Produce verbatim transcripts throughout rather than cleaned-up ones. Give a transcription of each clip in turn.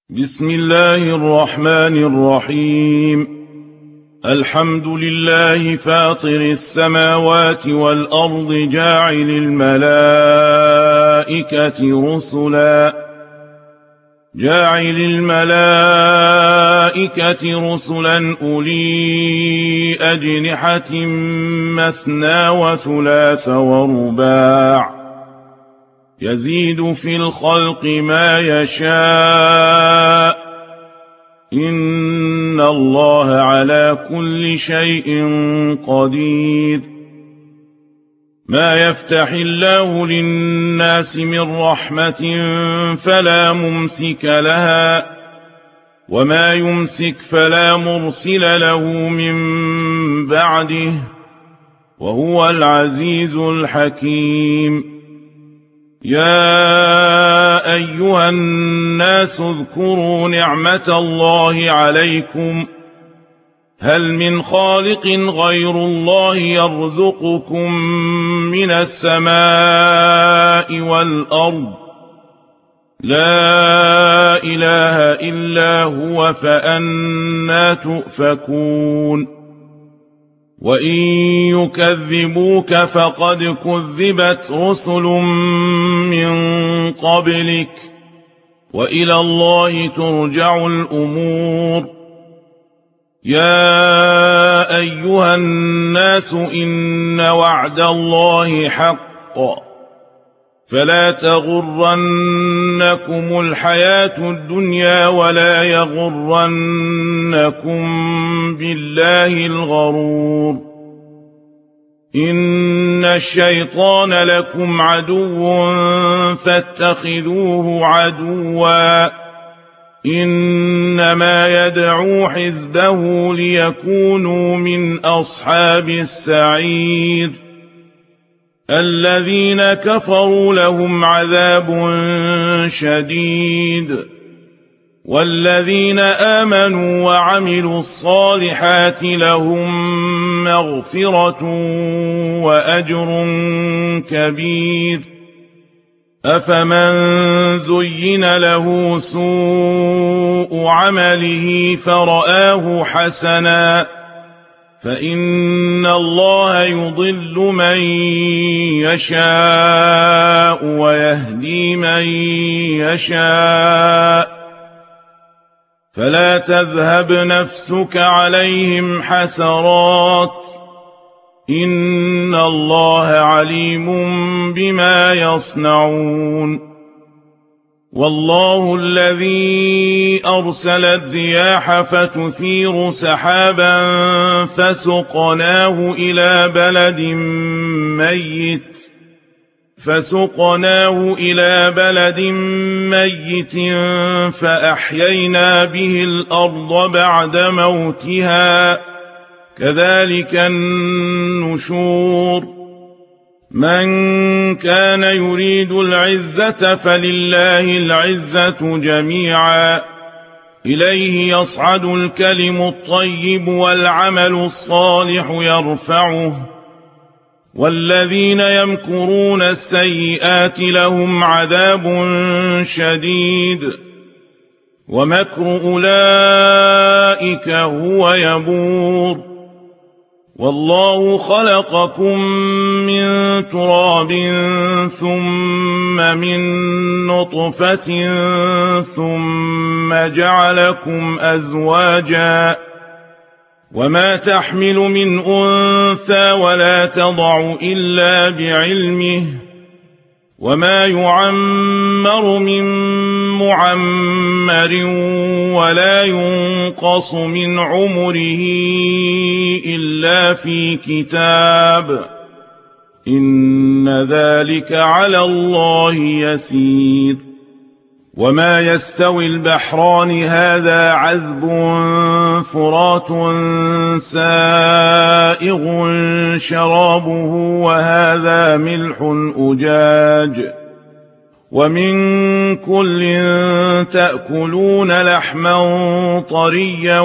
بسم الله الرحمن الرحيم. الحمد لله فاطر السماوات والأرض جاعل الملائكة رسلا جاعل الملائكة رسلا أولي أجنحة مثنى وثلاث ورباع يزيد في الخلق ما يشاء إن الله على كل شيء قدير. ما يفتح الله للناس من رحمة فلا ممسك لها وما يمسك فلا مرسل له من بعده وهو العزيز الحكيم. يا أيها الناس اذكروا نعمة الله عليكم هل من خالق غير الله يرزقكم من السماء والأرض لا إله إلا هو فأنى تؤفكون. وإن يكذبوك فقد كذبت رسل من قبلك وإلى الله ترجع الأمور. يا أيها الناس إن وعد الله حق فلا تغرنكم الحياة الدنيا ولا يغرنكم بالله الغرور. إن الشيطان لكم عدو فاتخذوه عدوا إنما يدعو حزبه ليكونوا من أصحاب السعير. الذين كفروا لهم عذاب شديد والذين آمنوا وعملوا الصالحات لهم مغفرة وأجر كبير. أفمن زين له سوء عمله فرآه حسنا فإن الله يضل من يشاء ويهدي من يشاء فلا تذهب نفسك عليهم حسرات إن الله عليم بما يصنعون. والله الذي أرسل الرياح فتثير سحابا فسقناه إلى بلد ميت فسقناه إلى بلد ميت فأحيينا به الأرض بعد موتها كذلك النشور. من كان يريد العزة فلله العزة جميعا إليه يصعد الكلم الطيب والعمل الصالح يرفعه والذين يمكرون السيئات لهم عذاب شديد ومكر أولئك هو يبور. والله خلقكم من تراب ثم من نطفة ثم جعلكم أزواجا وما تحمل من أنثى ولا تضع إلا بعلمه وما يعمر من معمر ولا ينقص من عمره إلا في كتاب إن ذلك على الله يسير. وما يستوي البحران هذا عذب فرات سائغ شرابه وهذا ملح أجاج ومن كل تأكلون لحما طريا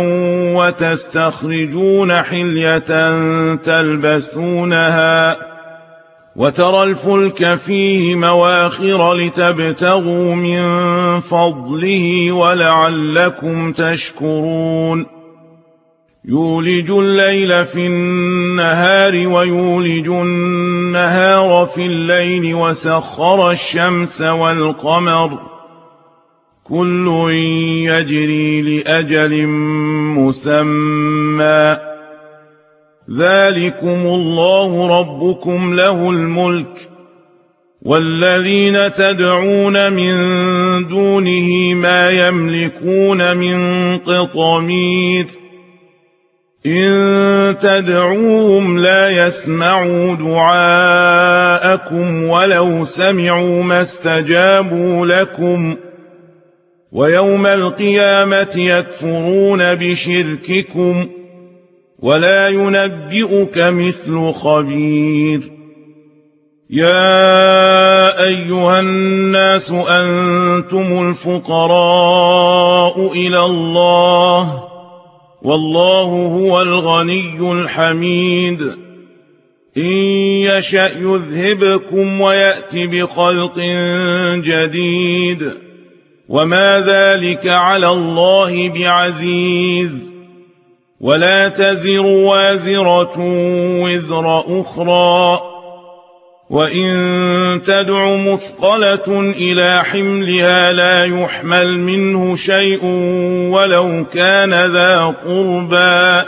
وتستخرجون حلية تلبسونها وترى الفلك فيه مواخر لتبتغوا من فضله ولعلكم تشكرون يولج الليل في النهار ويولج النهار في الليل وسخر الشمس والقمر كل يجري لأجل مسمى ذلكم الله ربكم له الملك والذين تدعون من دونه ما يملكون من قطمير إن تدعوهم لا يسمعوا دعاءكم ولو سمعوا ما استجابوا لكم ويوم القيامة يكفرون بشرككم ولا ينبئك مثل خبير يا أيها الناس أنتم الفقراء إلى الله والله هو الغني الحميد إن يشأ يذهبكم ويأت بخلق جديد وما ذلك على الله بعزيز ولا تزر وازرة وزر أخرى وإن تدع مثقلة إلى حملها لا يحمل منه شيء ولو كان ذا قربى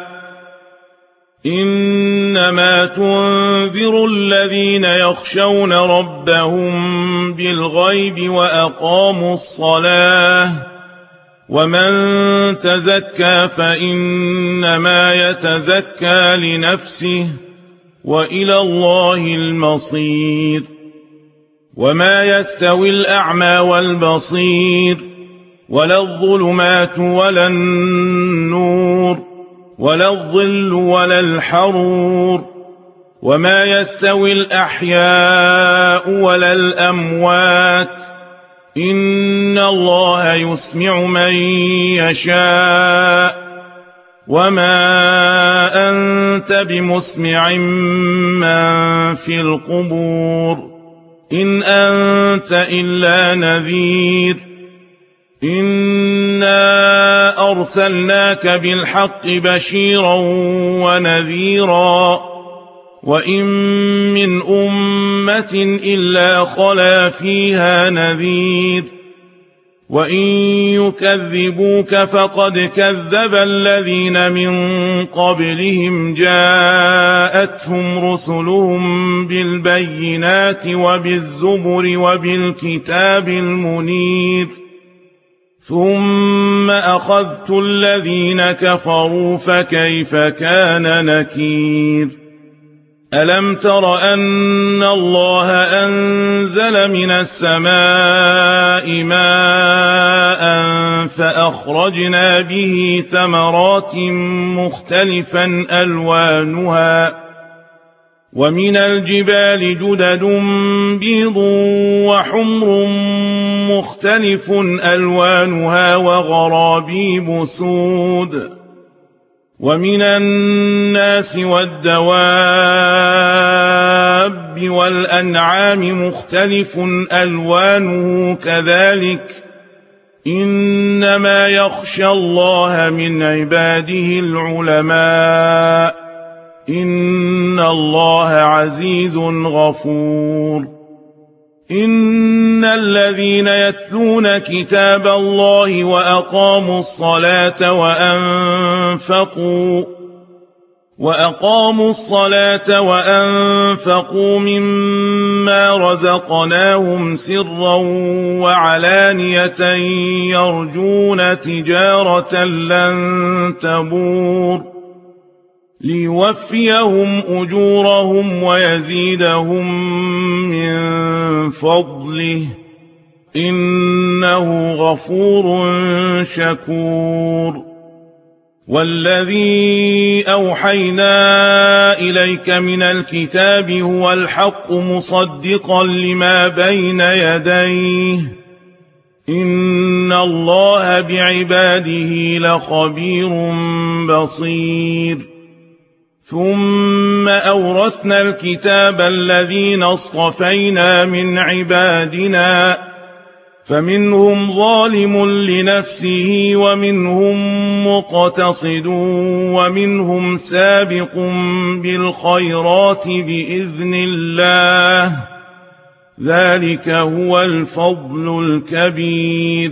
إنما تنذر الذين يخشون ربهم بالغيب وأقاموا الصلاة ومن تزكى فإنما يتزكى لنفسه وإلى الله المصير وما يستوي الأعمى والبصير ولا الظلمات ولا النور ولا الظل ولا الحرور وما يستوي الأحياء ولا الأموات إن الله يسمع من يشاء وما أنت بمسمع من في القبور إن أنت إلا نذير إنا أرسلناك بالحق بشيرا ونذيرا وإن من أمة إلا خلا فيها نذير وإن يكذبوك فقد كذب الذين من قبلهم جاءتهم رسلهم بالبينات وبالزبر وبالكتاب المنير ثم أخذت الذين كفروا فكيف كان نكير ألم تر أن الله أنزل من السماء ماء فأخرجنا به ثمرات مختلفا ألوانها ومن الجبال جدد بيض وحمر مختلف ألوانها وغرابيب سود ومن الناس والدواب والأنعام مختلف ألوانه كذلك إنما يخشى الله من عباده العلماء إن الله عزيز غفور إن الذين يتلون كتاب الله وأقاموا الصلاة وأنفقوا وأقاموا الصلاة وأنفقوا مما رزقناهم سرا وعلانية يرجون تجارة لن تبور ليوفيهم أجورهم ويزيدهم من فضله إنه غفور شكور والذي أوحينا إليك من الكتاب هو الحق مصدقا لما بين يديه إن الله بعباده لخبير بصير ثم أورثنا الكتاب الذين اصطفينا من عبادنا فمنهم ظالم لنفسه ومنهم مقتصد ومنهم سابق بالخيرات بإذن الله ذلك هو الفضل الكبير.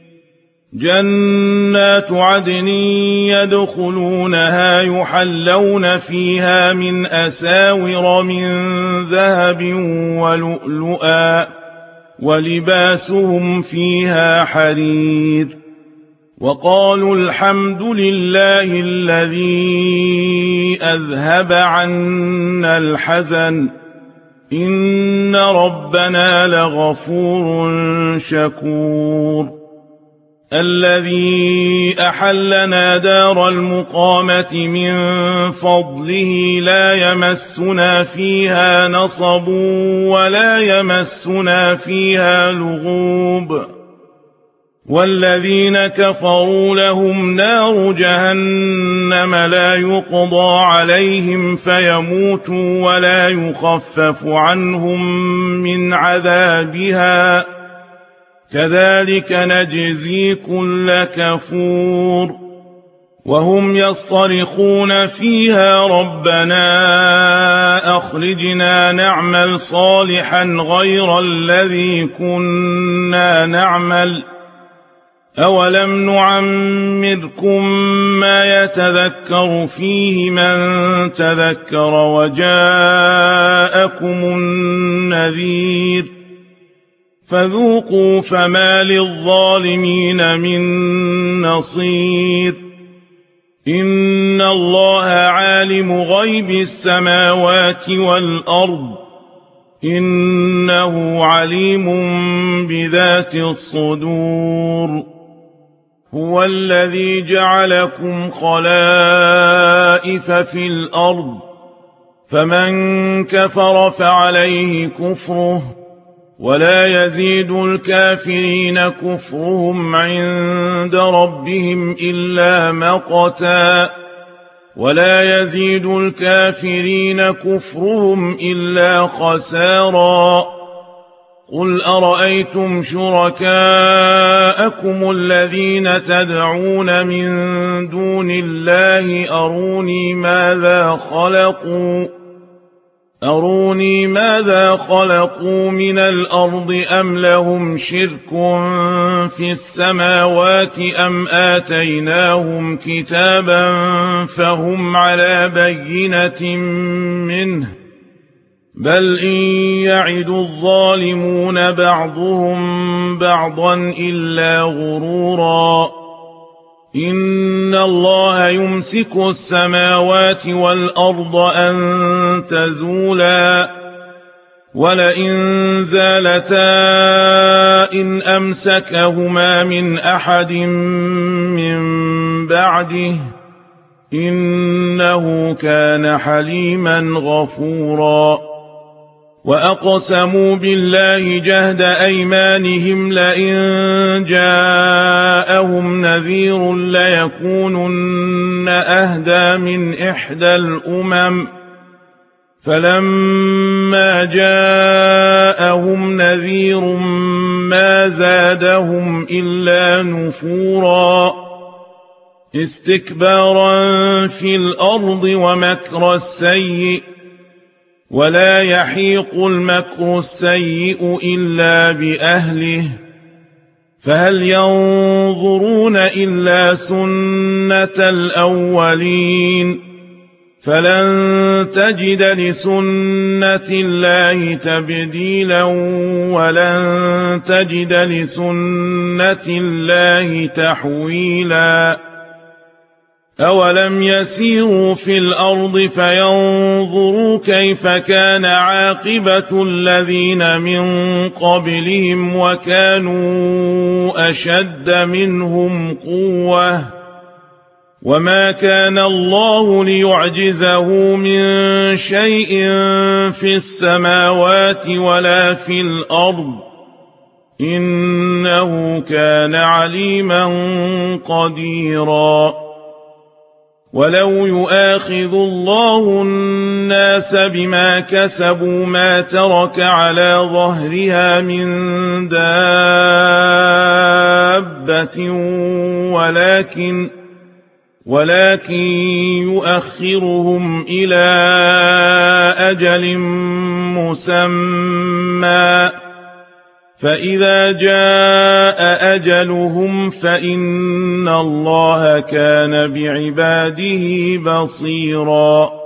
جنات عدن يدخلونها يحلون فيها من أساور من ذهب ولؤلؤا ولباسهم فيها حرير. وقالوا الحمد لله الذي أذهب عنا الحزن إن ربنا لغفور شكور. الذي أحلنا دار المقامة من فضله لا يمسنا فيها نصب ولا يمسنا فيها لغوب. والذين كفروا لهم نار جهنم لا يقضى عليهم فيموتوا ولا يخفف عنهم من عذابها كذلك نجزي كل كفور. وهم يصطرخون فيها ربنا أخرجنا نعمل صالحا غير الذي كنا نعمل أولم نعمركم ما يتذكر فيه من تذكر وجاءكم النذير فذوقوا فما للظالمين من نصير. إن الله عالم غيب السماوات والأرض إنه عليم بذات الصدور. هو الذي جعلكم خلائف في الأرض فمن كفر فعليه كفره ولا يزيد الكافرين كفرهم عند ربهم إلا مقتا ولا يزيد الكافرين كفرهم إلا خسارا. قل أرأيتم شركاءكم الذين تدعون من دون الله أروني ماذا خلقوا أروني ماذا خلقوا من الأرض أم لهم شرك في السماوات أم آتيناهم كتابا فهم على بينة منه بل إن يعد الظالمون بعضهم بعضا إلا غرورا. إن الله يمسك السماوات والأرض أن تزولا ولئن زالتا إن أمسكهما من أحد من بعده إنه كان حليما غفورا. وأقسموا بالله جهد أيمانهم لئن جاءهم نذير ليكونن أهدى من إحدى الأمم فلما جاءهم نذير ما زادهم إلا نفورا استكبارا في الأرض ومكر السيء ولا يحيق المكر السيء إلا بأهله فهل ينظرون إلا سنة الأولين فلن تجد لسنة الله تبديلا ولن تجد لسنة الله تحويلا. أولم يسيروا في الأرض فينظروا كيف كان عاقبة الذين من قبلهم وكانوا أشد منهم قوة وما كان الله ليعجزه من شيء في السماوات ولا في الأرض إنه كان عليما قديرا. ولو يؤاخذ الله الناس بما كسبوا ما ترك على ظهرها من دابة ولكن ولكن يؤخرهم إلى أجل مسمى فإذا جاء أجلهم فإن الله كان بعباده بصيرا.